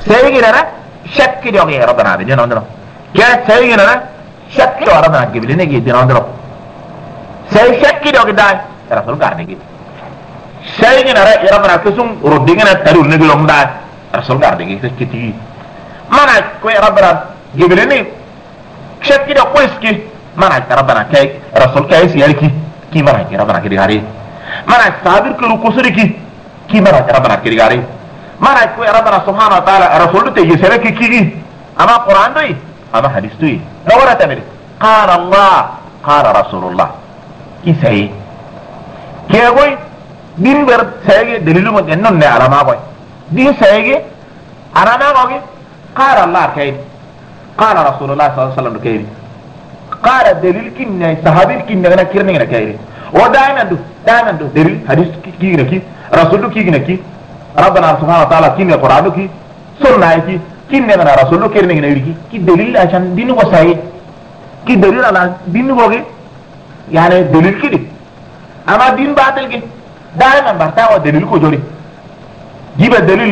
سيجينا شك ديوغ يا ربنا بجنا عندنا كيا سيجينا شك ديوغ ربنا قبلنا جدنا عندنا سي شك ديوغ داي رسول قاعد يجي سيجينا يا ربنا كسم ردينا ترول نقولهم داي رسول قاعد يجي كتير mana ko rabbana gibeleni shakki da qoyski mana rabbana kay rasul kay siyarki ki mana rabbana ki digari mana sabir ko kusuri ki mana rabbana ki digari mana ko rabbana subhanahu wa ta'ala rasul te yisere ki ama quran doi ama hadis doi dawara tamir qala allah qala rasulullah ki say ke goy din ber sayge dalilu mo non ne alama goy din sayge arana goy قال الله كيف قال رسول الله صلى الله عليه وسلم كيف قال دليل كنا صحابي كنا غنا كيرنا كيف ودائما دو دليل حديث كي نكي رسول كي نكي ربنا سبحانه وتعالى كي القران كي سنه كي كنا غنا رسول كيرنا كي دليل عشان دين وساي كي دليل على دين وغي يعني دليل كده اما دين باطل كي دائما برتاو دليل كو جوري جيب الدليل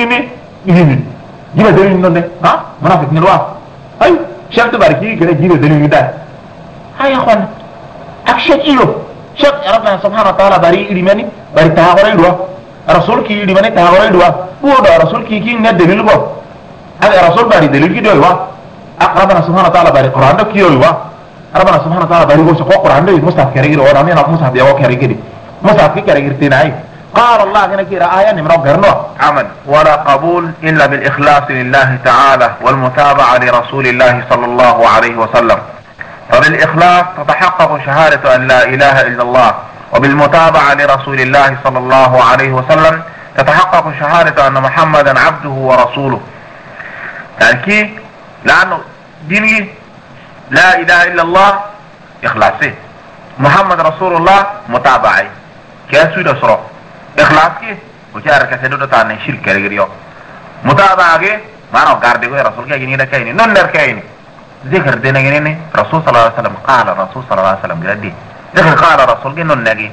لنا جيب دليل من ها منافق نلوا اي شرط باركي كده جيب دليل ده هاي يا اخوان اكشكيلو شرط ربنا سبحانه وتعالى باري لمن باري تاغوري دوا رسول كي لمن تاغوري دوا هو ده رسول كي نه دليل بو هذا رسول باري دليل كده يوا ربنا سبحانه وتعالى باري قران ده كيو يوا ربنا سبحانه وتعالى باري بو سكو قران ده مصحف كريغير ولا مين مصحف يا كريغير مصحف كريغير تناي قال الله هنا كده آية نمرة قرنوا عمل ولا قبول إلا بالإخلاص لله تعالى والمتابعة لرسول الله صلى الله عليه وسلم. فبالإخلاص تتحقق شهادة أن لا إله إلا الله، وبالمتابعة لرسول الله صلى الله عليه وسلم تتحقق شهادة أن محمدا عبده ورسوله. يعني كي لأنه ديني لا إله إلا الله إخلاصي، محمد رسول الله متابعي كاسو دسرو اخلاص کی وچار کسے دو تانے شرک کرگریو متابعہ کے مانو گاردے کو رسول کے گنی رکھے نہیں نون رکھے نہیں ذکر دینے گنے نے رسول صلی اللہ علیہ وسلم قال رسول صلی اللہ علیہ وسلم گردی ذکر قال رسول کے نون نگی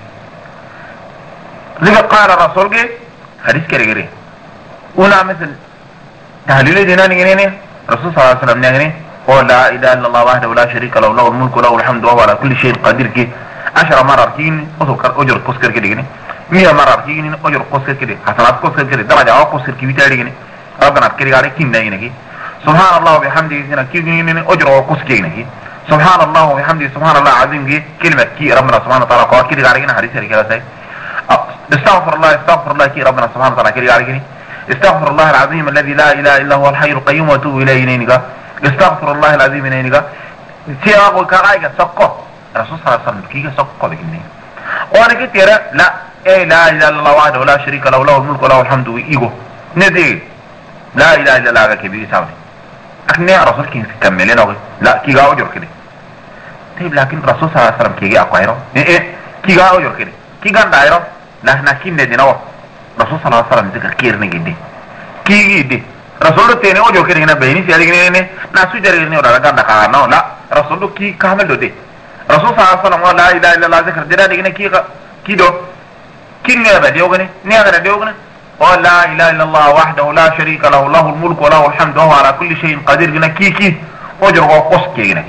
ذکر قال رسول کے حدیث کرگری اونا مثل تحلیل دینا گنے نے رسول صلی اللہ علیہ وسلم نے قول لا اله الا الله وحده لا شريك له له الملك وله الحمد وهو على كل شيء قدير کی 10 مرات کین اجر قصر کے دینے 100 مرات كيجي أجر قصير كده حسنات قصير كده درجة أو قصير كي بيتاري كده ربنا كده على كين ناينه كي سبحان الله وبحمده هنا كيجي أجر أو قصير كده كي سبحان الله وبحمده سبحان الله العظيم كي كلمة كي ربنا سبحانه وتعالى قال كده على كده حديث كده زي استغفر الله كي ربنا سبحانه وتعالى كده على كده استغفر الله العظيم الذي لا إله إلا هو الحي القيوم وأتوب إليه نينك استغفر الله العظيم نينك سياق الكرايك سقط رسول صلى الله عليه وسلم كي سقط بكني وانا كده لا اي لا اله الا الله وحده لا شريك له له الملك وله الحمد ويجو ندي لا اله الا الله كبير سامي اكن رسول كي كملنا لا كي غاو جور كده طيب لكن رسول صلى الله عليه وسلم كي اقايرو كي غاو جور كده كي غان دايرو لا احنا كي ندي نو رسول صلى الله عليه وسلم ذكر كير نجدي كي دي رسول تيني او جور كده هنا بيني سياري كده ناسو جاري كده ولا غان دكا نو لا رسول كي كامل دو دي رسول صلى الله عليه وسلم لا اله الا الله ذكر دي كده كي دو كن نيابة ديوغني نيابة ديوغني قال لا إله إلا الله وحده لا شريك له له الملك وله الحمد وهو على كل شيء قدير جنا كي وجر وقص كي جنا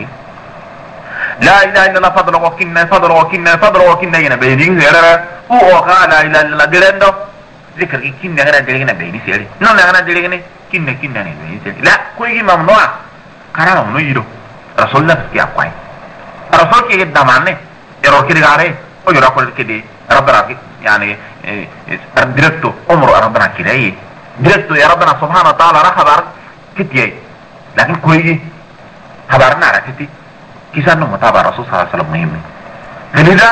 لا إله إلا الله فضل وكنا جنا بيدين زيارة هو قال لا إله إلا الله دلندو ذكر كنا جنا بيدين سياري نون جنا دلندو كنا بيدين سياري لا كوي ممنوع كلام ممنوع يدو رسول الله في أقوى رسول كي دمانه يروح كده عليه وجر أقول كده ربنا يعني ديركتو عمره ربنا كده ايه ديركتو يا ربنا سبحانه وتعالى راح خبر كتير لكن كويس خبرنا على كتير كيسانو متابع الرسول صلى الله عليه وسلم مهم لذا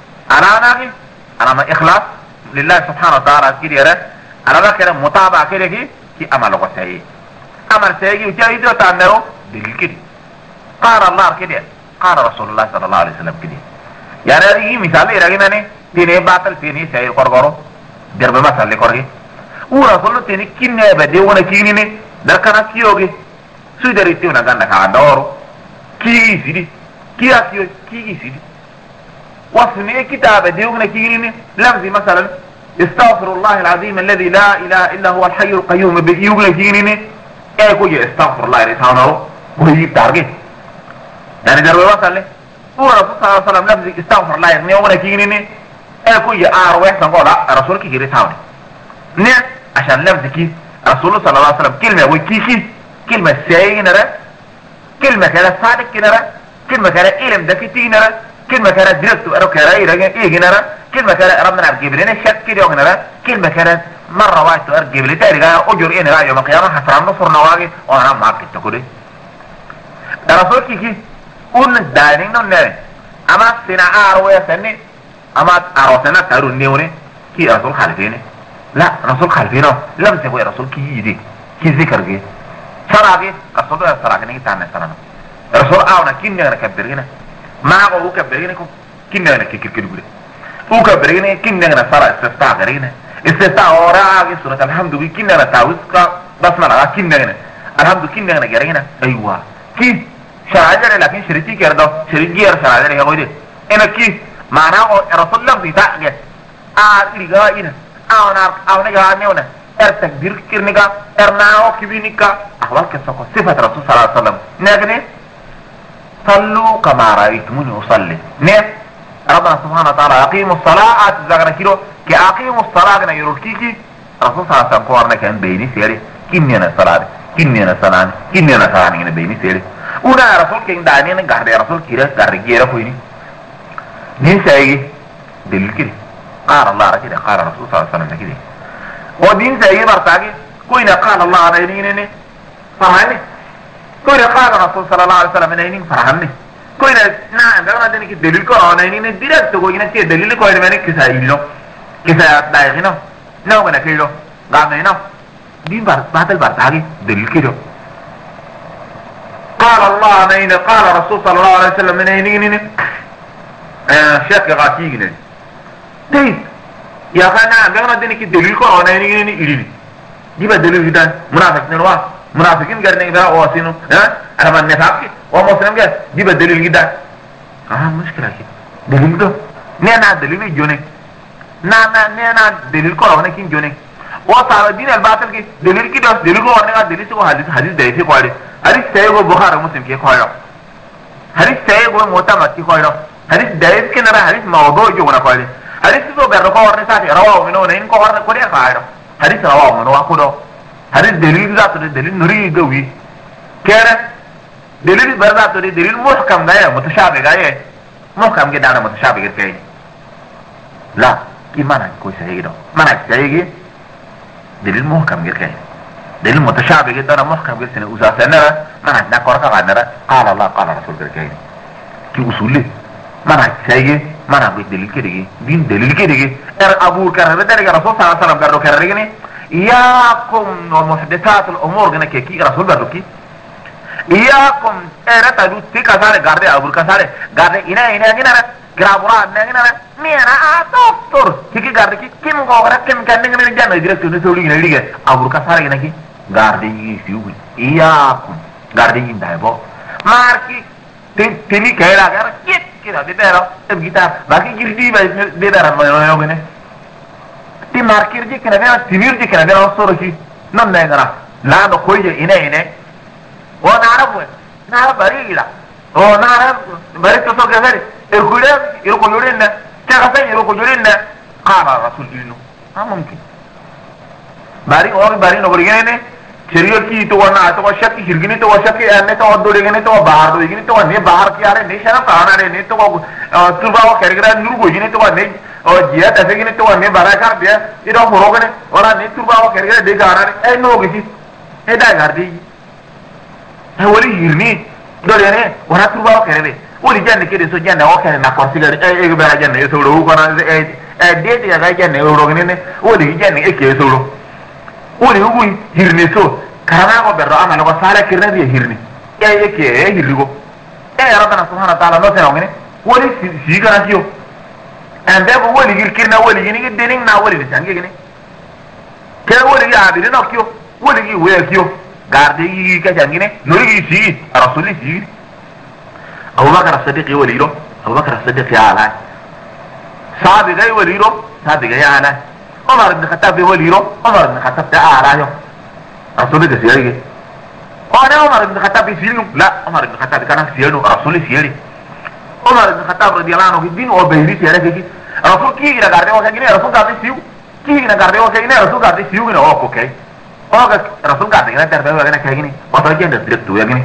انا ما اخلاص لله سبحانه وتعالى كده انا كده متابعه كده كي عمل وسيء عمل سيء وجاي ده تعمله بالكده قال الله كده قال رسول الله صلى الله عليه وسلم كده يعني هذه مثال يراجعنا نه تيني باطل تيني سيء كورغورو درب مثال لكورغي ورسول تيني كينه بدي وانا كيني نه دركنا كيوغي سيدريتي وانا غانا كادورو كي سيدي كيا كيو كي سيدي واسمي كتاب دي وانا كيني نه لفظي مثلا استغفر الله العظيم الذي لا اله الا هو الحي القيوم بيوغيني اي كوجي استغفر الله رسانه وهي تارجت يعني دروا وصل هو رسول صلى الله عليه وسلم لفظ استغفر الله يعني ولا كيني اي كوجي ارواح سنقول رسول كي رسانه نه عشان لفظ كي رسول صلى الله عليه وسلم كلمه وكيكي كلمه سينره كلمه كده صادق كده كلمه كده علم دكتينره كلمه كده درست ارو كده ايه هنا كلمه كده ربنا جبريل شك كده هنا كلمه كده مره واحد جبريل تاريخ اجر ايه راي يوم القيامه حسران نصر نواقي وانا معك تقولي رسول كي قلنا دايرين نون اما سنا اروي سني اما اروسنا تارو نيوني كي رسول خلفيني لا رسول خلفينه لم تكن رسول كي يدي كي ذكر كي سراغي رسول سراغني تاني سرانا رسول اونا كيننا كبرينا ما هو كبرينا كيننا كيكيكيدغري او كبرينا كيننا سرا استفتاء غرينا استفتاء اوراغي سوره الحمد لله كيننا تاوسكا بسمنا كيننا الحمد كيننا غرينا ايوه كي شراجر لكن شريتي كردو شريجير شراجر يا غويدي انا كي معناه رسول الله بتاعك لغاينا او نغانيونا تكبير كرنيكا ارناو كبينيكا احوال كسوكو صفة رسول صلى الله عليه وسلم نغني صلوا كما رأيتموني أصلي نه ربنا سبحانه وتعالى أقيموا الصلاة أتزاغنا كيلو كي أقيموا الصلاة غنا يروكيكي رسول صلى الله عليه وسلم قوارنا كان بيني سيري كيني أنا صلاة كيني أنا صلاة كيني أنا صلاة غنا بيني سيري ونا رسول كين داني أنا غاري رسول كيرا غاري كيرا كويني دين سايجي دليل كده قال الله كده قال رسول صلى الله عليه وسلم كده ودين سايجي برتاقي كوينة قال الله على ينيني فهمني كوينة قال رسول صلى الله عليه وسلم ينيني فهمني كوينة نعم دعنا دينك دليل كورونا ينيني ديركت كوينة كده دليل كوينة منك كسايلو كسايات دايخينو نو كنا كيلو غامينو دين باتل برتاقي دليل كده قال الله نين قال رسول صلى الله عليه وسلم ينيني شيخ غاتيجنا تيس يا خانا دعنا دينك دليل كورونا ينيني إليني دي بدليل جدا منافق نلوا منافقين قرنين بها واسينو انا من نفاقي ومسلم قال دي بدليل جدا مشكلة كده دليل ده نينا دليل جوني نينا دليل كورونا كين جوني وصار الدين الباطل كي دليل كده دليل كورونا دليل سو حديث دايسي قواري حديث سيغو بخاري مسلم كي قواري حديث سيغو معتمد كي قواري حديث دايس كنرا حديث موضوع جونا قواري حديث سو برو قوارنا ساتي رواه منو نين قوارنا قواري قواري حديث رواه منو أخذه حديث دليل ذات دليل نري قوي كده دليل برذات دليل محكم ده متشابه ده محكم كده أنا متشابه كده لا كي mana كويس هيك ده mana هيك دليل محكم كده دليل متشابه كده أنا محكم كده سنة أساسنا mana نقرأ كذا قال الله قال رسول كده كي أصولي mana هيك mana دليل كده دين دليل كده أبو بكر هذا ده رسول صلى الله عليه وسلم قالوا كده كده إياكم ومحدثات الأمور جنا كي رسول بروكي إياكم أنا تدو تيكا سارة غارده أبو كسارة غارده إنا جنا غرابورا جنا مينا أتوتر كي غارده كم غورا كم كأنه جنا جنا يدرس توني سولي جنا يدرس أبو كسارة جنا كي غارده يسيو إياكم غارده يندايبو ماركي تني كهلا كهلا كده بيدارا تبغيتا باقي جردي بيدارا ما يوجنه ti markir je kana bena timir je kana bena soro ki non ne gara la no koye ine o na bari ila o na bari to so gari e gure iro ko yorinna ta ka sai iro ko yorinna qala rasul dinu mumkin bari no bari ne shariyo ki to wana to shakki hirgini to shakki anne to dole gene to bahar do gene to ne bahar ki are ne shara prana ne to turba wa kergra nur go gene to ne और जिया तैसे कि नहीं तो हमें बारह कर दिया इधर होरोगे ने और नहीं तुरबा वो करेगा देगा आ रहा है ऐ नो किसी ऐ दाय कर दी है वो ली हिरनी दो लेने वो ना तुरबा वो करेगा वो ली जाने के लिए सो जाने वो करेगा ना कौन सी कर एक बार जाने ये सोलो को ना ऐ डेट या क्या जाने होरोगे ने वो ली जाने एक ये सोलो वो ली वो हिरनी सो खाना को बेरो आना लोग सारे किरने दिए हिरनी ऐ ये क्या है हिरनी को ऐ यार तो ना सुहाना ताला नो से होंगे ने वो ली सी करना क्यों ande ko woli girkir na woli ni dening na woli jange gene ke woli ya bi no kyo woli gi we kyo garde gi ka jange ne no gi si rasuli si Abu Bakar as-Siddiq woli ro Abu Bakar as-Siddiq ya ala sabi gai woli ro sabi gai ala عمر بن الخطاب وليرو عمر بن الخطاب تعالى رسول ده سيري وانا عمر بن الخطاب يسيلو لا عمر بن الخطاب كان سيلو رسول سيري عمر بن الخطاب رضي الله عنه الدين وبيري سيري كي رسول كي الى غاردي وكاي رسول غاردي سيو كي الى غاردي وكاي رسول غاردي سيو نو اوكي اوكي رسول غاردي كان تربيه وكاي كاي وتوجه درتو يغني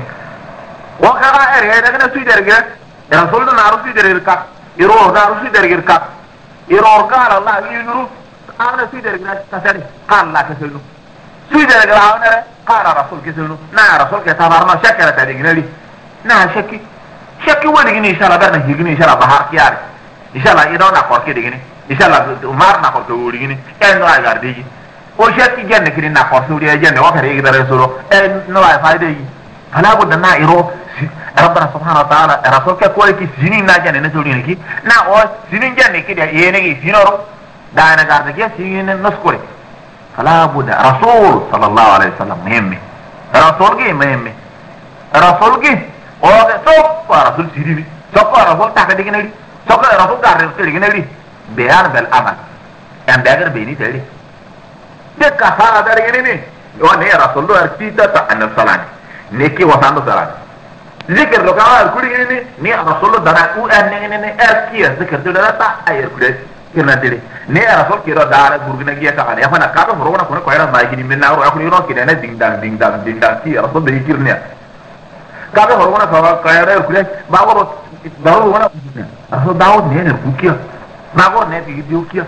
وكا اري ده سوي درغ رسول نارو سوي درغ يرو نارو سوي درغ يرو قال الله ينرو انا سوي درغ تسري قال الله كسلو سوي درغ انا قال رسول كسلو نا رسول كتابرنا شكر تدغنلي نا شكي ولغني ان شاء الله برنا هيغني ان شاء الله بحر كيار ان شاء الله يدونا قركي دغني ان شاء الله مارنا قركي ولغني انو اغاردي او شكي جن كرينا قرسوري جن وكري يقدر يسولو انو فايده فلا بد ان يرو ربنا سبحانه وتعالى رسول كوالكي سنين ناجن نسولين كي نا او سنين جن كده ينغي سينورو دانا غاردي سنين نسكوري فلا بد رسول صلى الله عليه وسلم مهم رسول كي مهم رسول كي او سوق رسول سيدي سوق رسول تاكدينالي سوق رسول غاردي بيان بالعمل ان بيغر بيني تري دكا فارا درغني وني رسول الله ارتيتا ان الصلاه نيكي وساندو صلاه ذكر لو كان كل ني رسول الله دنا او ان اركي ذكر دلتا اير كل كنا دي ني رسول كيرو دار غورغنا جيا كان يا فانا كاتو رونا كون كويرا مايكي دي مناورو اكو يرو كده نه دين دان كي رسول ده يكيرنيا كاتو رونا فوا كويرا كل باورو داو رونا رسول داود نه كوكيا باور نه دي ديوكيا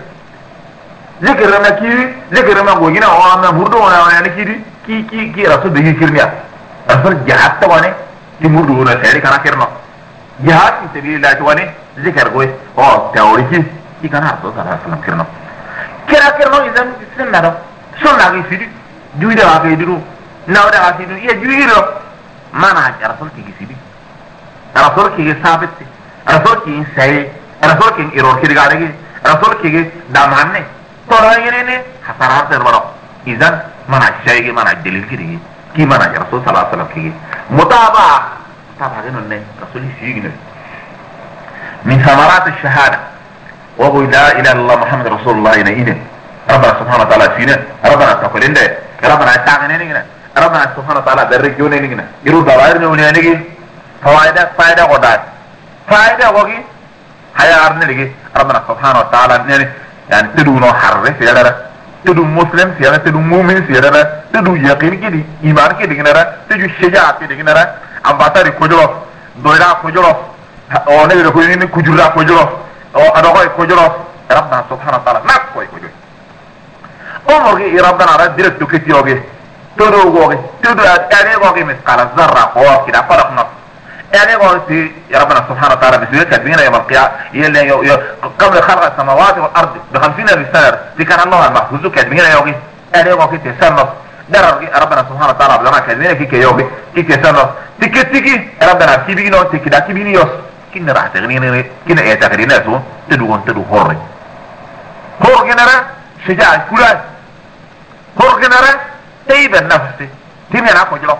ذكر ما كي ذكر ما غوغينا او ما بوردو وانا يعني كي رسول ده يكيرنيا رسول جهاد تواني دي بوردو وانا تاري كان كيرنا جهاد في سبيل الله تواني ذكر غوي او تاوريكي كي كان رسول صلى الله عليه وسلم كيرنا كيرنا اذا سنة سنة كي سيدي جويدا كي ديرو ناودا كي ديرو يا جويرو ما انا رسول كي سيدي رسول كي ثابت رسول كي سي رسول كي ايرور كي غاري رسول كي دامانه تراينه حسرات دربرو اذا ما شيء ما دليل كي ما رسول صلى الله عليه وسلم كي متابعه نن رسول سيغنا من ثمرات الشهاده وهو لا اله الا الله محمد رسول الله ينين ربنا سبحانه وتعالى فينا ربنا تقولين ده ربنا تعغنين ربنا سبحانه وتعالى درجونين يرو دواير نونين فائده قدات فائده وغي هيا ارنلي ربنا سبحانه وتعالى يعني تدونو حرف يلا تدو مسلم سيانا تدو مؤمن سيانا تدو يقين كده ايمان كده كده تدو شجاعة كده كده امباتاري كجلوف دويرا كجلوف او نبي كوين كجورا كجلوف او ادوغي كجلوف ربنا سبحانه وتعالى ناكوي كجلوف امرغي ربنا رد ديرت كتيوغي تدو غوغي تدو ادي غوغي مثقال ذره او كده فرق نص يعني قلت يا ربنا سبحانه وتعالى بسوية كاتبين يوم القيامة قبل خلق السماوات والأرض ب50 رسالة ذكر الله المحفوظ كاتبين يومي يعني قلت تسنف درر ربنا سبحانه وتعالى بلما كاتبين كي يومي كي تسنف تكتكي ربنا تبينو تكدا تبيني يوس كنا راح تغنين كنا ايه تغنين اسو تدو هوري هور جنرا شجاع كلان هور جنرا تيب النفس تيمي انا كجلو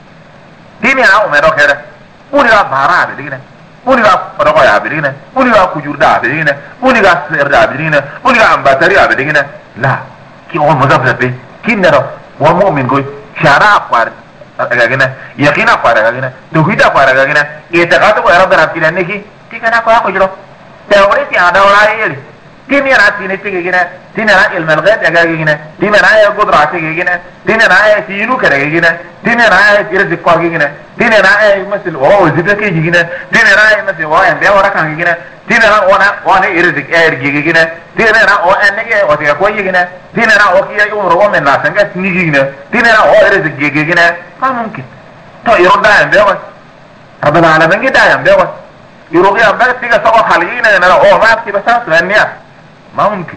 تيمي انا اميرو كده univa bara abirina univa roya abirina univa kujurda abirina univa serda abirina univa ambatari abirina la ki o muzabzabe kinero wa mu'min goy shara kwar agagina yaqina kwar agagina tauhida kwar agagina itaqatu ko rabbana tilane ki kana ko jiro tawriti ada wala تيمينا تيجينا تيمينا علم الغيب يجينا تيمينا قدرة تيجينا تيمينا تينو كريجينا تيمينا يرزق قاجينا تيمينا مثل وهو زبدة كيجينا تيمينا مثل وهو ينبيع وركان يجينا تيمينا وانا يرزق يجينا تيمينا هو أنك وتيجينا تيمينا هو كي يوم روى من الناس إنك تيجينا تيمينا هو يرزق يجينا ما ممكن تو يرد ينبيع رب العالمين كده ينبيع يروح ينبيع تيجي سوا خالينا أنا هو ما أكتب بس لأنيا ما ممكن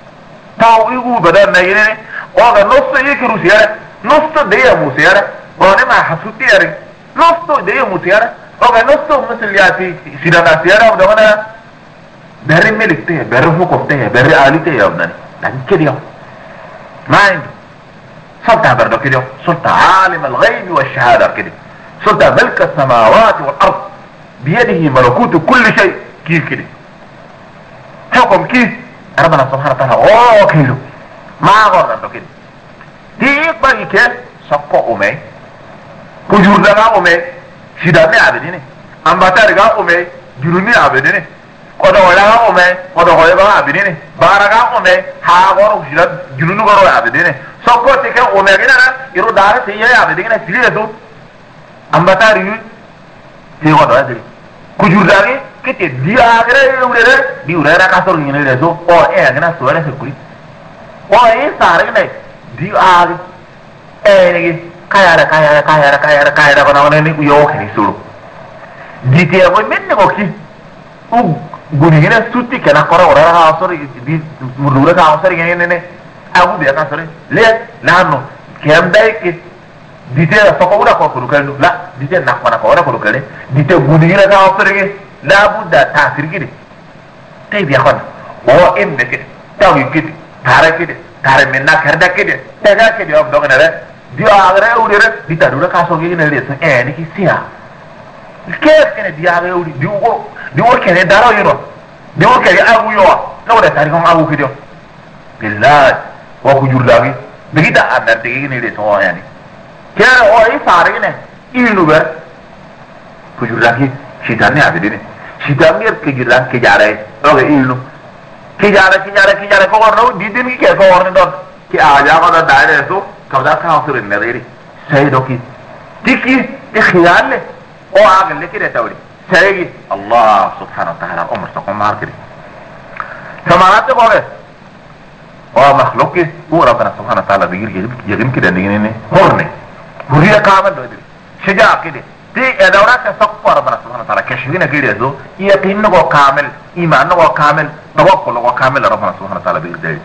تاو يقول بدل نيجي اوغا نص يكرو سياره نص ديه مو سياره وانا ما حسوتي ياري نص ديه مو سياره اوغا نص مثل ياتي سيرانا سياره ودوانا بري ملكته بري فوقته بري آلته يا ابناني لكن كده ما عنده سلطة برضو كده سلطة عالم الغيب والشهادة كده سلطة ملك السماوات والأرض بيده ملكوت كل شيء كيف كده حكم كيف ربنا سبحانه وتعالى اوكيلو ma gorda to kidi ti bagi ke sokko ume kujurda ga ume shidane abedine ambatari ga ume juruni abedine kodo wala ga ume kodo hoye ga abedine bara ga ume ha goro shidad jununu goro abedine sokko te ke ume gina na iru dara te ya abedine tiliye to ambatari yu te godo adri kujurda ge kete dia gre urere di urere ka sor ngine le so o gina so re sekuri o sare ne di ag ne kaya kono ne ni yo ke ni suru di te mo menne ko ki u guni gina sutti kana koro ora ha sor di murura ka sor ngine ne abu be ka sor le nano kem dai ke di te so ko ura ko ko kelu la di te na ko ora ko kele di te guni gina ka sor ge la budda ta sirgide tay bi khon o emme ke tawi ke tare menna karda ke daga ke dio dogna re dio agre udire dita dura kaso ge ne le ni ki sia ke ne dia agre udi dio ke ne daro yiro dio ke agu yo no da tari ko agu ke dio billah wa ku jurdagi begita andar te ge ne le so yani ke o sare ne inu ber ku jurdagi shitane abidine shitane ke jira ke jare o ge inu kijare ko warno didin ki ko warno don ki aja ko da daire so kawda ka hasur ne deri sai doki tiki ikhyal o agle kide tawri sai Allah subhanahu wa ta'ala umr so mar kide samarat ko ge o makhluqi o rabbana subhanahu wa ta'ala bigir yegim kide ne horne buriya kamal do diri shaja kide ti edawra ka sakko rabbana subhanahu wa ta'ala kashwina kide so yaqin ko kamil iman ko kamil توكل وكامل ربنا سبحانه وتعالى بإذنه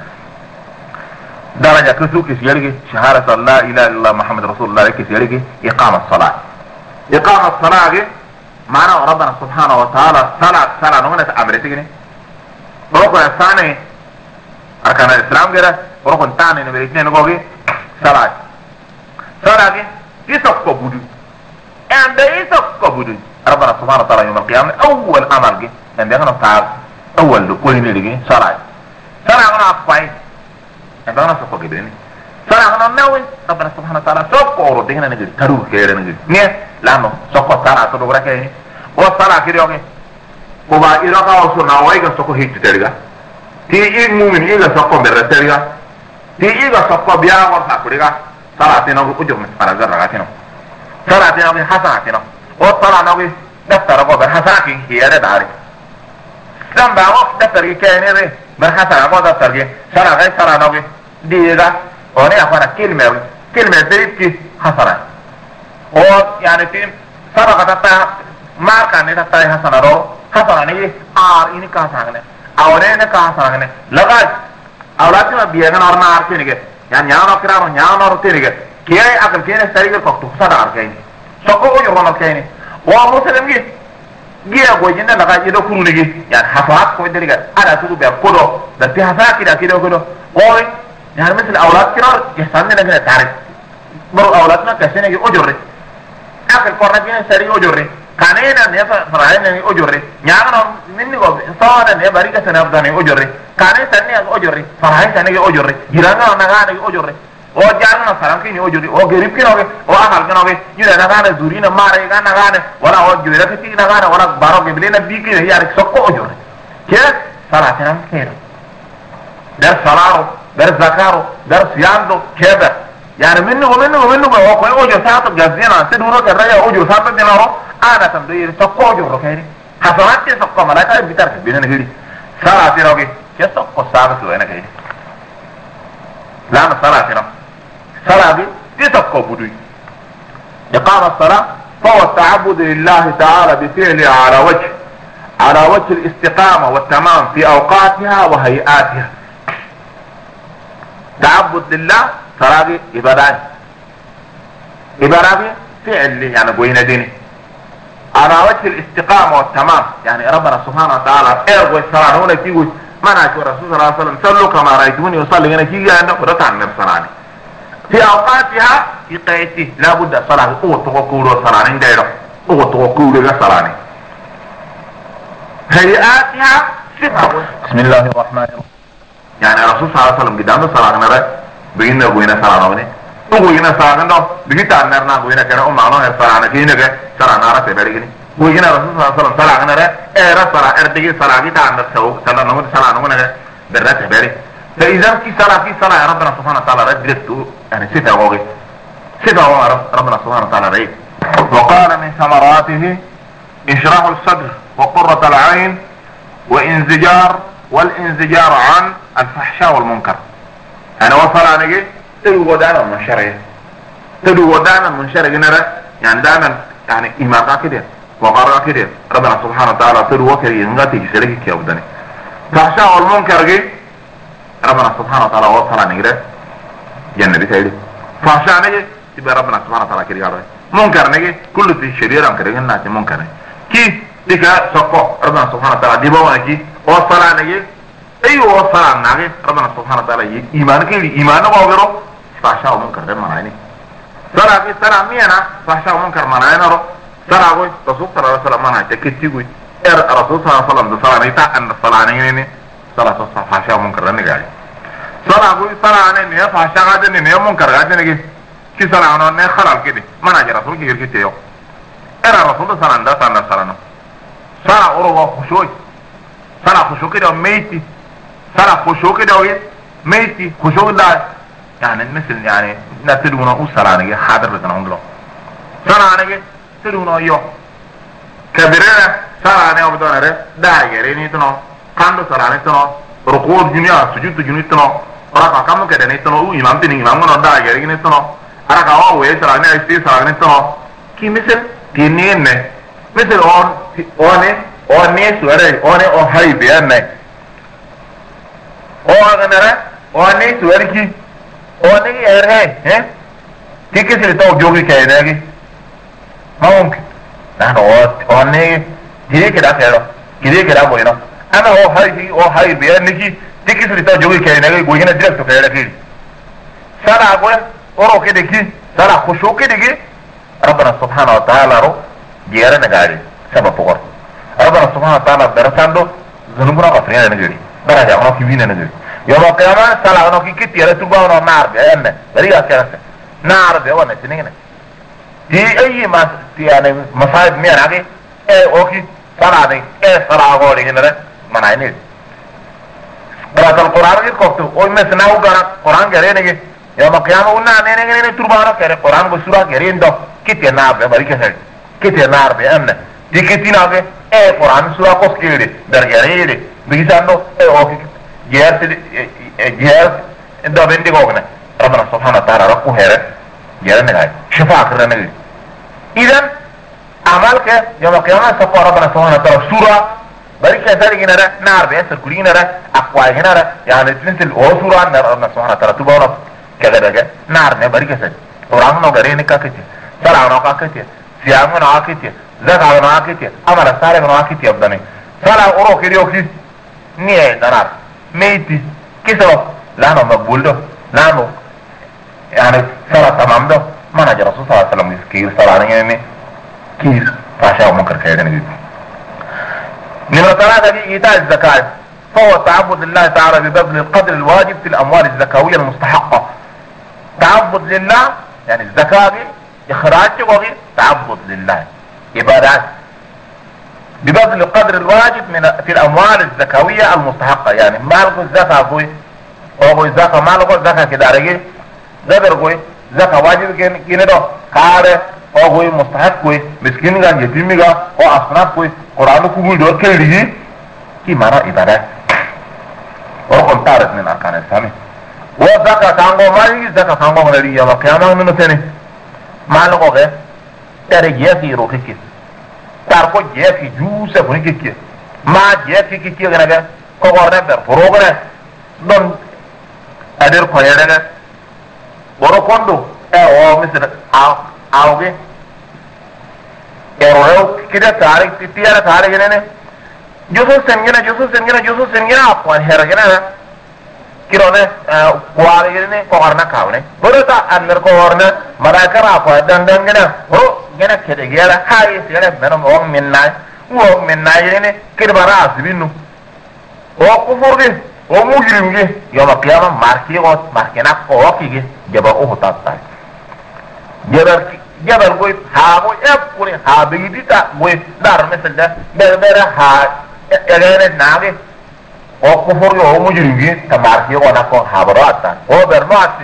درجة كسوك سيرجي شهادة لا إله إلا الله محمد رسول الله لك سيرجي إقامة الصلاة معنى ربنا سبحانه وتعالى صلاة نغنة أمرتك ركن الثاني أركان الإسلام كده ركن الثاني نمبر 2 نقول صلاة يسقط بدو عند يسقط بدو ربنا سبحانه وتعالى يوم القيامة أول عمل عند يغنى تعالى أول لكل نيجي صلاة أنا أقوي أنا سوق كبرني صلاة أنا ناوي ربنا سبحانه وتعالى سوق أورو دهنا نيجي ترو كير نيجي نيه لانه سوق صلاة تدور كير وصلاة كير يومي وبا إيراكا وصلنا وايجا سوق هيك ترجع تيجي مؤمن إيجا سوق برترجع تيجي إيجا سوق بيا ورثة كريجا صلاة تناوي أجر من فرزر رجعتنا صلاة تناوي حسناتنا وصلاة ناوي دفتر أبو حسنات هي هذا داري dan bawa daftar ke kene re berhasara ko daftar ke sara ga sara no ke diga one afana kilme beriti hasara o yani tim sara kata ta marka ne ta hasana ro hasana ne ini ka sangne awre ne ka sangne laga awrati ma biya kan orna arke ne ke yan nyano kiraro nyano ro tene ke kiai akal kene sari ke koktu sara arke ni soko o yo no kene wa muslim ge gira go jinda laga jido kunu nigi yan hafaat ko deriga ada tudu be kodo da ti hafa kida kido kodo oy yan misal awlad kirar yasanne na tarik baro awlad na kasene ge ojorre akal korna gene sari ojorre kanena ne farayna ni ojorre nyaano minni go sawana ne bari ka sanab dane ojorre kane sanne ojorre faray sanne ge ojorre giranga na ga ne ojorre o janna saranki ni ojuri o gerib kinoge o amal kinoge yura na gane zurina mare ga na gane wala o jura ke tina gane wala baro ge bilena biki ne yar sokko ojuri ke salatina kero dar salaro dar zakaro dar siyando keba yani minnu o ko ojo saatu gazina se duro ka raya ojo saatu dinaro ana tam do yir sokko ojuro kayni hasanati sokko malaka bitar ke bilena giri salatina ge ke sokko saatu ena kayni la salatina صلاة تتبقى بدوي إقامة الصلاة فهو التعبد لله تعالى بفعله على وجه الاستقامة والتمام في أوقاتها وهيئاتها تعبد لله صلاة إبادة فعل يعني قوينة ديني على وجه الاستقامة والتمام يعني ربنا سبحانه وتعالى ارغو الصلاة هنا كيقول منعك الرسول صلى الله عليه وسلم صلوا كما رأيتوني وصلي هنا كيقول عندك ورطع من الصلاة في أوقاتها في قيته لا بد صلاة تقول صلاة ديره تقول صلاة هيئاتها صفة بسم الله الرحمن الرحيم يعني الرسول صلى الله عليه وسلم قدام صلاة نرى بينا بينا صلاة نوني بينا صلاة نو بيتا نرنا بينا كنا معنا صلاة نكينا كه صلاة نارا تباركني بينا الرسول صلى الله عليه وسلم صلاة نرى صلاة أرتجي صلاة كيتا عند سو صلاة نمو صلاة نمو نرى برات تبارك فإذا في صلاة ربنا سبحانه وتعالى رد يعني ستة وغي ستة ربنا سبحانه وتعالى رد. وقال من ثمراته انشراح الصدر وقرة العين والانزجار عن الفحشاء والمنكر. انا وصل عنك تدو ودانا من شرع نرى يعني دانا يعني ايمان كده وقرأ كده ربنا سبحانه وتعالى تدو وكري نغاتي شركي كي وداني فحشاء والمنكر جي ربنا سبحانه وتعالى وصل عنك جنة بتاعي فحشاء نجي تبقى ربنا سبحانه وتعالى كده يعرف منكر نجي كل في الشريرة كده ناتي منكر كي ديكا سقو ربنا سبحانه وتعالى دي بوانا كي وصل عنك ايوه وصل عنك ربنا سبحانه وتعالى ايمان كي ايمان وغيره فحشاء ومنكر ده معناه صلاة في صلاة ميانا فحشاء ومنكر معناه نرو صلاة قوي رسول صلى الله عليه وسلم معناه تكتي قوي الرسول صلى الله عليه وسلم ده صلاة نيتا ان الصلاة نيني صلاة فحشاء ومنكر ده نجاي صلاة قوي صلاة نيني فحشاء غادي نيني منكر غادي نيجي كي صلاة نيني خلال كده معناه رسول كي يركي تيو الرسول صلى الله عليه وسلم صلاة صلاة أروى خشوع صلاة خشوع كده ميتي صلاة خشوع كده ميتي خشوع ده يعني مثل يعني نتدونا صلاة نجي حاضر لنا عندنا صلاة نجي تدونا يو كبيرنا صلاة نجي بدون هذا داعي نيتنا كاندو صلاة نيتنا ركوع جنيا سجود جنيا نيتنا ركعة كم كده نيتنا إمام تني إمام منا داعي نيتنا ركعة وين صلاة نجي صلاة نيتنا كي مثل تنين مثل أوني سوري أوني هاي بيان أوني سوري كي أوني إيره كي كسر تو جوكي كاينه كي ما ممكن نحن أوني كده كده بوينا أنا هاي بيان كي كسر تو جوكي كاينه كي بوينا درست كاينه كي سارة أقول أورو كده كي سارة خشوع كده كي ربنا سبحانه وتعالى رو جيرنا قاعد سبب فقر ربنا سبحانه وتعالى درساندو ذنوبنا قصرين نجري درجة أنا في بينا نجري يوم القيامة سلا أنا في كتير تبغى أنا نار بأن بريء كذا نار بأن تنين دي أي ما يعني مصائب مين عادي أوكي سلا دي سلا أقولي هنا ما نعيني قراءة القرآن كده أو مثلا هو قرآن قرينه يوم القيامة قلنا نين تبغى أنا كده قرآن بسورة قرين ده كتير نار بريء كذا كتير نار بأن دي كتير نار قرآن سورة قص كده درجة بيجانو اوكي جير ده بندي غوغنا ربنا سبحانه وتعالى ركو هيره جيرنا هاي شفاعة كرنا اذا اعمالك يوم القيامة سبحانه ربنا سبحانه وتعالى سورة بريكة ذلك نرى نار بيسر كلين نرى اقوى نرى يعني مثل او سورة ربنا سبحانه وتعالى تبارك كذا بقى نار نه بريكة سد قرآن نو غرين كاكتي صلاة نو كاكتي صيام نو كاكتي زكاة نو كاكتي عمل صالح نو كاكتي ابداني صلاة اورو كريوكي نيه دنار ميتي كسبب لانو مقبول ده لانو يعني صلاة تمام ده ما نجي رسول صلى الله عليه وسلم كير صلاة يعني كير فاشا ومنكر كيدا نجد نمرة 3 دي إيتاء الزكاة فهو تعبد لله تعالى ببذل القدر الواجب في الأموال الزكاوية المستحقة تعبد لله يعني الزكاة دي إخراج وغير تعبد لله عبادات ببذل القدر الواجب في الأموال الزكاوية المستحقة يعني مالكو الزكاة كوي أو الزكاة مالكو الزكاة كده رجي زبر كوي زكاة واجب كيني دو كاره أو كوي مستحق كوي مسكين كان يتيمي كان أو أصناف كوي قرآن كوي دو كيري كي مانا عبادات ورقم تارس من أركان الإسلام وزكاة كانغو مالي زكاة كانغو مالي يوم القيامة منو تاني مالكو كي تاري يسي روكي كي tarko jefi juuse ko kikki ma jefi kikki gana ko gorne ber progre don adir ko yere boro kondo o misira awge ero kida tarik tiyara tarik ne jusu sengena ko hera gana kirone kwari ne ko arna kawne boro ta anner ko orna marakara ko dandan gana gena kede gera hayi sigara menom o minna yene kirbara asbinu o kufurdi ومجرم جه يوم القيامة ماركينا قوكي جبل أهو جبل قوي هاقو يبقوني هابيديتا قوي دار مثل ده بربرة يغيرت ناقي وكفر يوم مجرم جه تماركي ونقو هابراتا وبرنواتي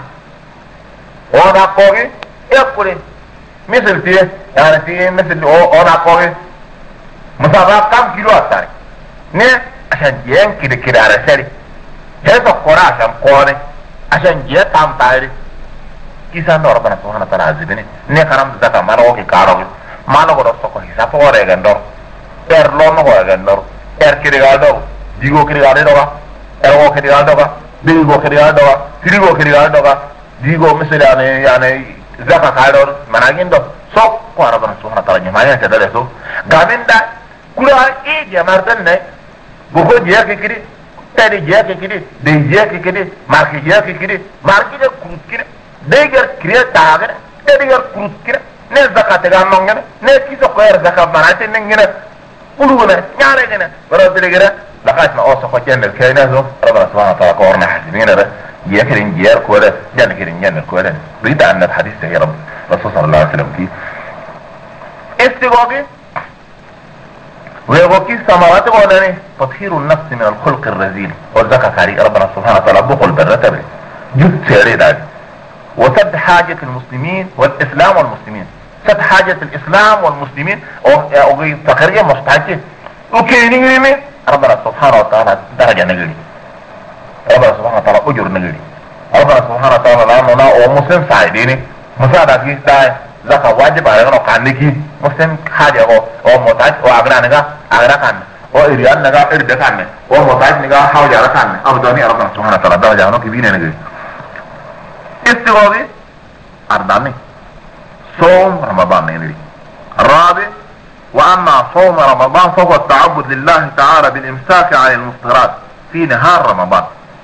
ونقوي يبقوني مثل تيه يعني تيه مثل ونقوي مسافة كم كيلو أكتاري نه عشان جيان كده على سري هذا القرى عشان قوري عشان جيان تام تايري كيسان دور ربنا سبحانه وتعالى عزيزني نه كرام زكاة ما نوكي كاروغي ما نوكي رسوكو حساب ورى غندور لون نوكي غندور كده غالدور ديغو كده غالدور ارغو كده غالدور ديغو كده غالدور تريغو كده غالدور ديغو مثل يعني زكاة كاروغ مناغين دو سوك قوى ربنا سبحانه وتعالى جمعين تدري سوك غامين دا كلها ايه جماردن نه بخو جيا كده تاني جيا كده دي جيا كده ماركي جيا كده ماركي ده كروت كده ديگر كريا تاغر ديگر كروت كده نه زكاة تغانونغنا نه كيسو قوير زكاة مناتي ننغنا قلونا نعلي جنا برا بلغنا لقاش ما اوصف وجن الكينازو ربنا سبحانه وتعالى قورنا حاسبين ده جيا كرين جيا كولا جن كرين جن كولا بريد عن الحديث يا رب رسول صلى الله عليه وسلم فيه استواقي ويغوكي السماوات قولاني تطهير النفس من الخلق الرذيل والزكاة كاري ربنا سبحانه وتعالى بقل برتبه جد سيري داك وسد حاجة المسلمين والإسلام والمسلمين سد حاجة الإسلام والمسلمين وغي تقرية مستحكي وكيني نجري ربنا سبحانه وتعالى درجة نجري ربنا سبحانه وتعالى أجر نجري ربنا سبحانه وتعالى لأننا ومسلم سعيديني مساعدة كيس داي زكاة واجب على غنو قانكي مسلم حاجة او محتاج او اغنى نغا اغنى كان او اريان نغا ارد كان او محتاج نغا حوج على كان او دوني ربنا سبحانه وتعالى درجة انو كبيرة نغا استغاثي اردامي صوم رمضان نغري الرابع واما صوم رمضان فهو التعبد لله تعالى بالامساك عن المفطرات في نهار رمضان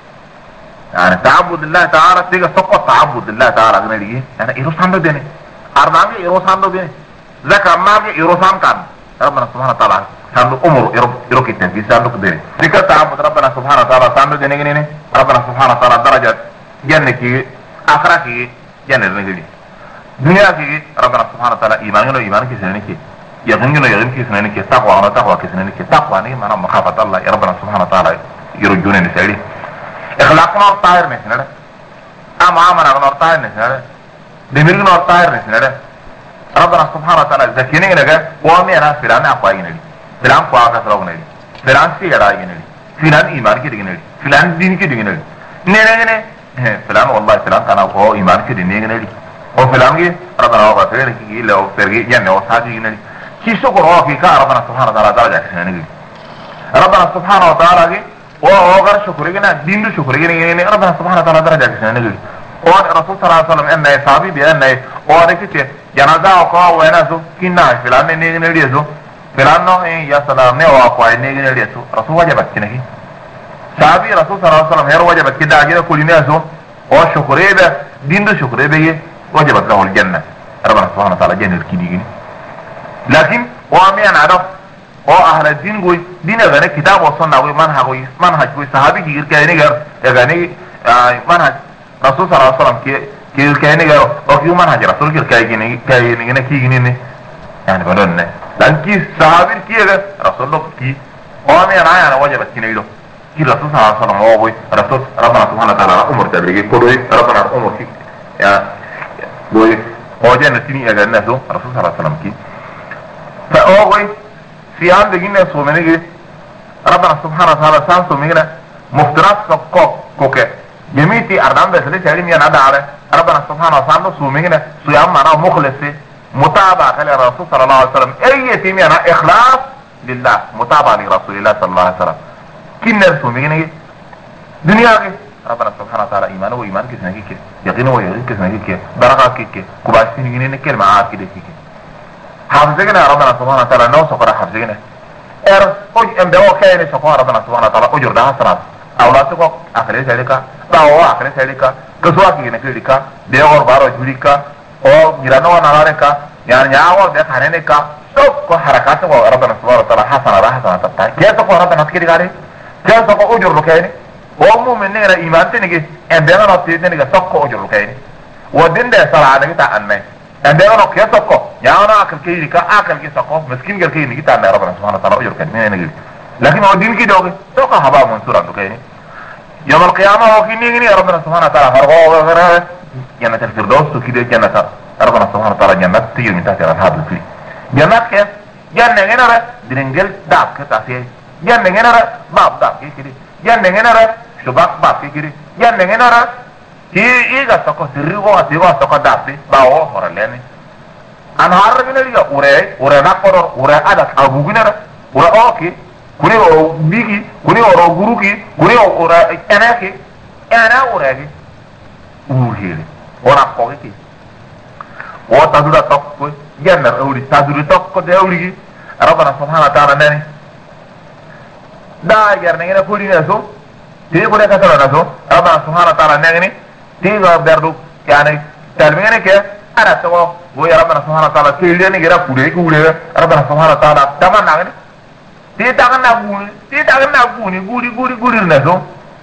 يعني التعبد لله تعالى تيجي سقط تعبد لله تعالى نغري يعني يروس عنده ديني أرنامي يروسان بيه ذكر مامي يروسان كان ربنا سبحانه وتعالى سانو أمور يروك التنفيذ سانو كبير ذكر تعبد ربنا سبحانه وتعالى سانو جنيني ربنا سبحانه وتعالى درجة جنة كي آخرة كي جنة نجلي دنيا كي ربنا سبحانه وتعالى إيمان كي سنين كي يقين كي سنين كي تقوى كي سنين كي تقوى ني مانا مخافة الله يا ربنا سبحانه وتعالى يرجون نسالي إخلاقنا الطاهر نسنده أمامنا الطاهر نسنده دميرنا الطاهر نسنده ربنا سبحانه وتعالى زكيني نجا وامينا فلان أقوى فلان قوى كسرق نجي فلان سيرا ينجي فلان إيمان كده ينجي فلان دين كده ينجي نيجي فلان والله فلان كان هو إيمان كده ينجي وفلان كي ربنا هو فلان كي لا وفرقي جنة وصادق ينجي كي شكر هو في كار ربنا سبحانه وتعالى درجة ينجي ربنا سبحانه وتعالى كي وهو غير شكر جنا دين شكر جنا ربنا سبحانه وتعالى درجة ينجي والرسول صلى الله عليه وسلم انه صحابي بانه وركته جنازه او ويناسو كنا فلان نيجي فلان يا سلام نه واقع نيجي رسول وجبت كنكي صحابي رسول صلى الله عليه وسلم هر وجبت كده اجي كل ناس او شكريبه دين ده شكريبه وجبت له الجنه ربنا سبحانه وتعالى جنة الكديين لكن وامي انا عرف او اهل الدين قوي دين غني كتاب وسنه قوي منهج قوي صحابي غير كايني غير منهج رسول صلى الله عليه وسلم كي كايني غير او كيو منهج رسول غير كايني كي يعني بدون لان كي صحابي كي رسول الله كي وامي انا وجبت كنيلو كي رسول صلى الله عليه وسلم هو قوي رسول ربنا سبحانه وتعالى امر تبريغي كودوي ربنا امر كي يا قوي هو جنة تيني اغا الناس رسول صلى الله عليه وسلم كي فهو قوي في عند جنة سومنيجي ربنا سبحانه وتعالى سان سومنيجي مفترات كوكي جميتي اردام بسلي سيرين ينادى على ربنا سبحانه وتعالى سومنيجي سيام معنا مخلصي متابعة للرسول صلى الله عليه وسلم اي تيمينا اخلاص لله متابعة لرسول الله صلى الله عليه وسلم كنا سومنيجي دنيا ربنا سبحانه وتعالى ايمانه وايمان كسنكي كي يقينه ويقين كسنكي كي بركة كي كباسي نجيني كلمة عاد كده كي حافظنا ربنا سبحانه وتعالى نو سقرا حافظنا اوج امبو كاين سقرا ربنا سبحانه وتعالى اجر ده حسنات اولادكم اخر ذلك باو اخر ذلك كسوا كي نكليكا بيور بارو جوريكا او جيرانو ناريكا يعني نياو ده خانينيكا سب حركات ربنا سبحانه وتعالى حسنه حسنات كيف ربنا كده قال كيف اجر كاين ومؤمن نيرا إيمان تنجي عندنا نصيب نيجا سكو أجر كيني ودين ده صلاة نيجي تأمن عندنا نقيا سكو يعني أنا أكل كيني كأكل كي سكو مسكين قال كيني كي تأمن ربنا سبحانه وتعالى أجر كيني نيجي لكن هو دين كي دوغي سكو هبا منصور عنده كيني يوم القيامة هو كيني نيجي ربنا سبحانه وتعالى هرغو وغيره جنة الفردوس وكده جنة ربنا سبحانه وتعالى جنة تيجي من تحت الأنهار الفري جنة كيف جنة هنا درنجل داب كتاسيه جنة هنا باب داب كده جنة هنا شباك باب كده جنة هنا هي إيجا سكو سريغو أسيغو سكو دابي باو هرلاني أنهار بنا ليا أوري نقرر أوري أدك أبو بنا أوري أوكي كوني أو بيكي كوني أو غروكي كوني أو أوري أناكي أنا أوري أوري ونقوكي كي وتدور تقوي جنة أوري تدور تقوي دأوري ربنا سبحانه وتعالى ناني دا يرنا هنا كولي ناسو تيجي كولي كسر ناسو ربنا سبحانه وتعالى ناني تيجي بردو يعني تعلميني كه أنا سوا ويا ربنا سبحانه وتعالى تيجي نيجي كولي ربنا سبحانه وتعالى تمام نعمل تيجي تاعنا غوني ناسو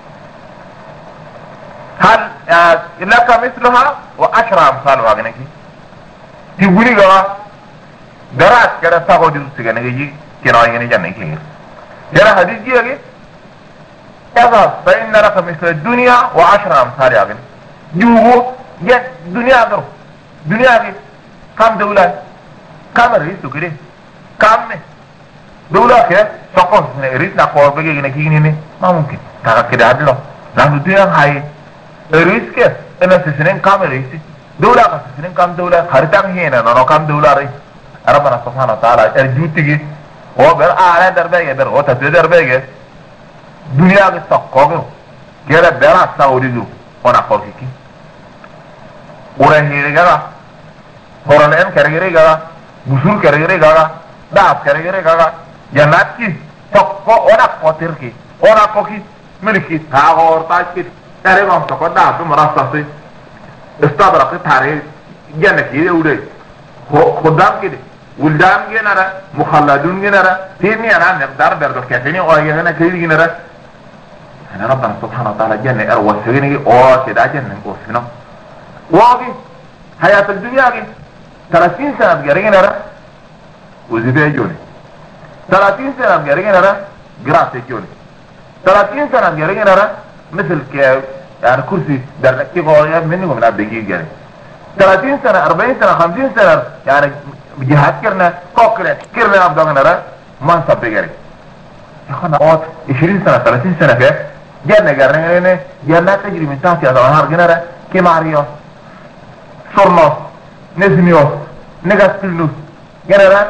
هل لك مثلها وأشرى أمثالها غنكي تقولي جوا درات كذا ساقو جلوس تيجي كنا يجي جنة كير كذا حديث جيجي كذا فإن لك مثل الدنيا وعشرة أمثالها غني جوجو يا دنيا كرو دنيا كي كم دولة كم رئيس تكري كم دولة كه سقط رئيس نقول بيجي غنكي غني ما ممكن كذا كده هذا لأن الدنيا هاي رئيس كه أنا سنين كم رئيس دولة كسنين كم دولة خريطة هنا نو كم دولة رئيس ربنا سبحانه وتعالى الجوتي هو بر أعلى دربه بر هو تسوي دربه دنيا के सक्कोगे केरा बेरा साउदी जो होना पड़ती की उरे हिरेगा होरनेन करेगा मुसुल करेगा दास करेगा जन्नत की सक्को ओना कोतिर की ओना को की मिलकी था और ताज की तेरे को हम सक्को दास तो मरास्ता से इस्ताबरा के थारे जन्नत की उड़े खुदाम की ولدان جنرا مخلدون جنرا تيمي أنا مقدار بردو كافيني وأيهنا كيدي جنرا أنا ربنا سبحانه وتعالى جنة أروى سجني أو كده جنة كوسنا واقي حياة الدنيا كي 30 سنة بجري جنرا وزبيع جوني 30 سنة بجري جنرا جراس جوني 30 سنة بجري جنرا مثل ك يعني كرسي در كيف هو منهم من أبدي جري 30 سنة 40 سنة 50 سنة يعني جهاد كرنا كوكرة كرنا عبدان نرى ما نصب بجري يا خنا أوت 20 سنة 30 سنة كه جرنا جرنا جرنا تجري من تحت هذا النهار جنرا كماريوس سورنوس نزميوس نجاسيلوس جنرا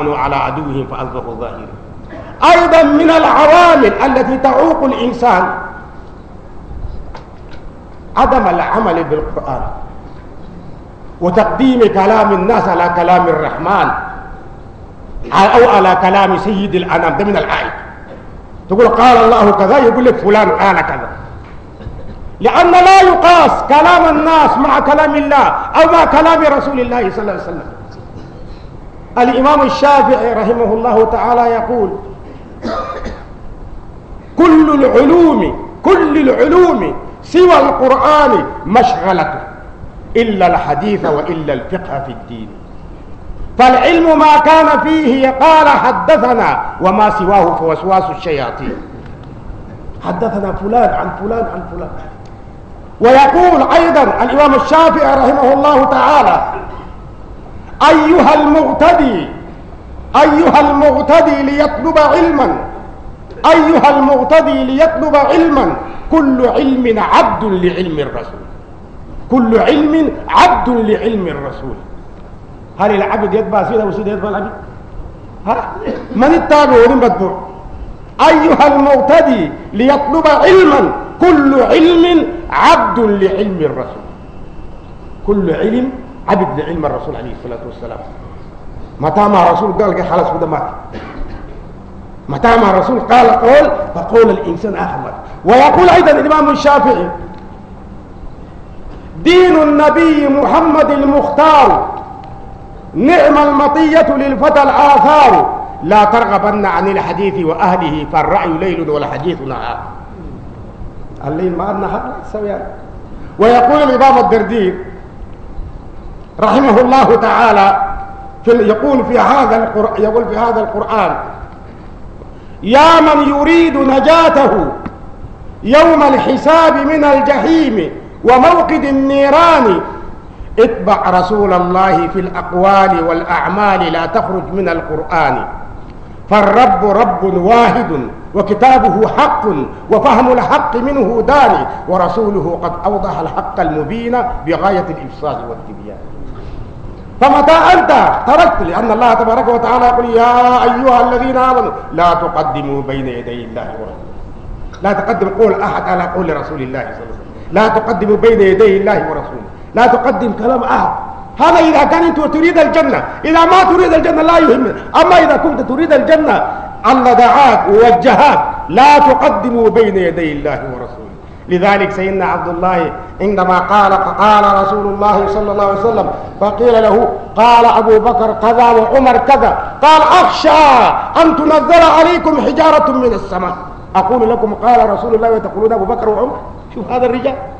آمنوا على عدوهم فأصبحوا ظاهرين. أيضا من العوامل التي تعوق الإنسان عدم العمل بالقرآن وتقديم كلام الناس على كلام الرحمن أو على كلام سيد الأنام. ده من العائد. تقول قال الله كذا، يقول لك فلان قال كذا، لأن لا يقاس كلام الناس مع كلام الله أو مع كلام رسول الله صلى الله عليه وسلم. الإمام الشافعي رحمه الله تعالى يقول كل العلوم سوى القرآن مشغلة إلا الحديث وإلا الفقه في الدين. فالعلم ما كان فيه قال حدثنا وما سواه فوسواس الشياطين. حدثنا فلان عن فلان عن فلان. ويقول أيضا الإمام الشافعي رحمه الله تعالى أيها المغتدي ليطلب علما كل علم عبد لعلم الرسول. كل علم عبد لعلم الرسول. هل العبد يتبع سيده وسيده يتبع العبد؟ من التابع ومن متبوع؟ أيها المغتدي ليطلب علما كل علم عبد لعلم الرسول. كل علم عبد لعلم الرسول عليه الصلاة والسلام. متى ما رسول قال خلاص كده مات. متى ما رسول قال قول فقول الإنسان أحمد. ويقول أيضا الإمام الشافعي دين النبي محمد المختار نعم المطية للفتى الآثار لا ترغبن عن الحديث وأهله فالرأي ليل والحديث نهار. الليل مع النهار سويان. ويقول الإمام الدردير رحمه الله تعالى يقول في هذا القرآن يا من يريد نجاته يوم الحساب من الجحيم وموقد النيران اتبع رسول الله في الأقوال والأعمال لا تخرج من القرآن. فالرب رب واحد وكتابه حق وفهم الحق منه داني ورسوله قد أوضح الحق المبين بغاية الإفصاح والتبيان. فمتى أنت تركت لأن الله تبارك وتعالى يقول يا أيها الذين آمنوا لا تقدموا بين يدي الله ورسوله. لا تقدم قول أحد على قول رسول الله صلى الله عليه وسلم. لا تقدموا بين يدي الله ورسوله. لا تقدم كلام أحد. هذا إذا كنت تريد الجنة. إذا ما تريد الجنة لا يهمك. أما إذا كنت تريد الجنة الله دعاك ووجهك لا تقدموا بين يدي الله ورسوله. لذلك سيدنا عبد الله عندما قال رسول الله صلى الله عليه وسلم فقيل له قال أبو بكر كذا وعمر كذا قال أخشى أن تنزل عليكم حجارة من السماء. أقول لكم قال رسول الله وتقولون أبو بكر وعمر. شوف هذا الرجال